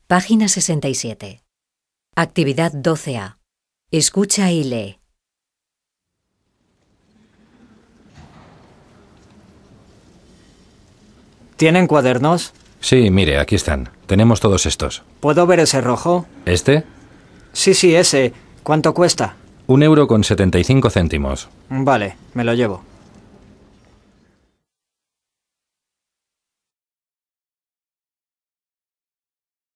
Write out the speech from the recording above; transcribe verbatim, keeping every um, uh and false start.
Página sesenta y siete. Actividad doce A. Escucha y lee. ¿Tienen cuadernos? Sí, mire, aquí están. Tenemos todos estos. ¿Puedo ver ese rojo? ¿Este? Sí, sí, ese. ¿Cuánto cuesta? Un euro con setenta y cinco céntimos. Vale, me lo llevo.